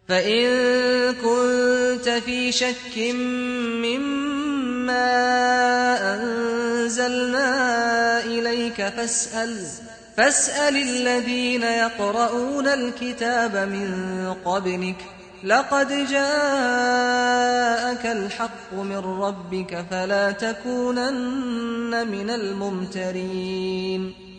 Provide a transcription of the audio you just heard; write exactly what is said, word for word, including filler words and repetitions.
فإن كنت في شك مما أنزلنا إليك فاسأل, فاسأل الذين يقرؤون الكتاب من قبلك لقد جاءك الحق من ربك فلا تكونن من الممترين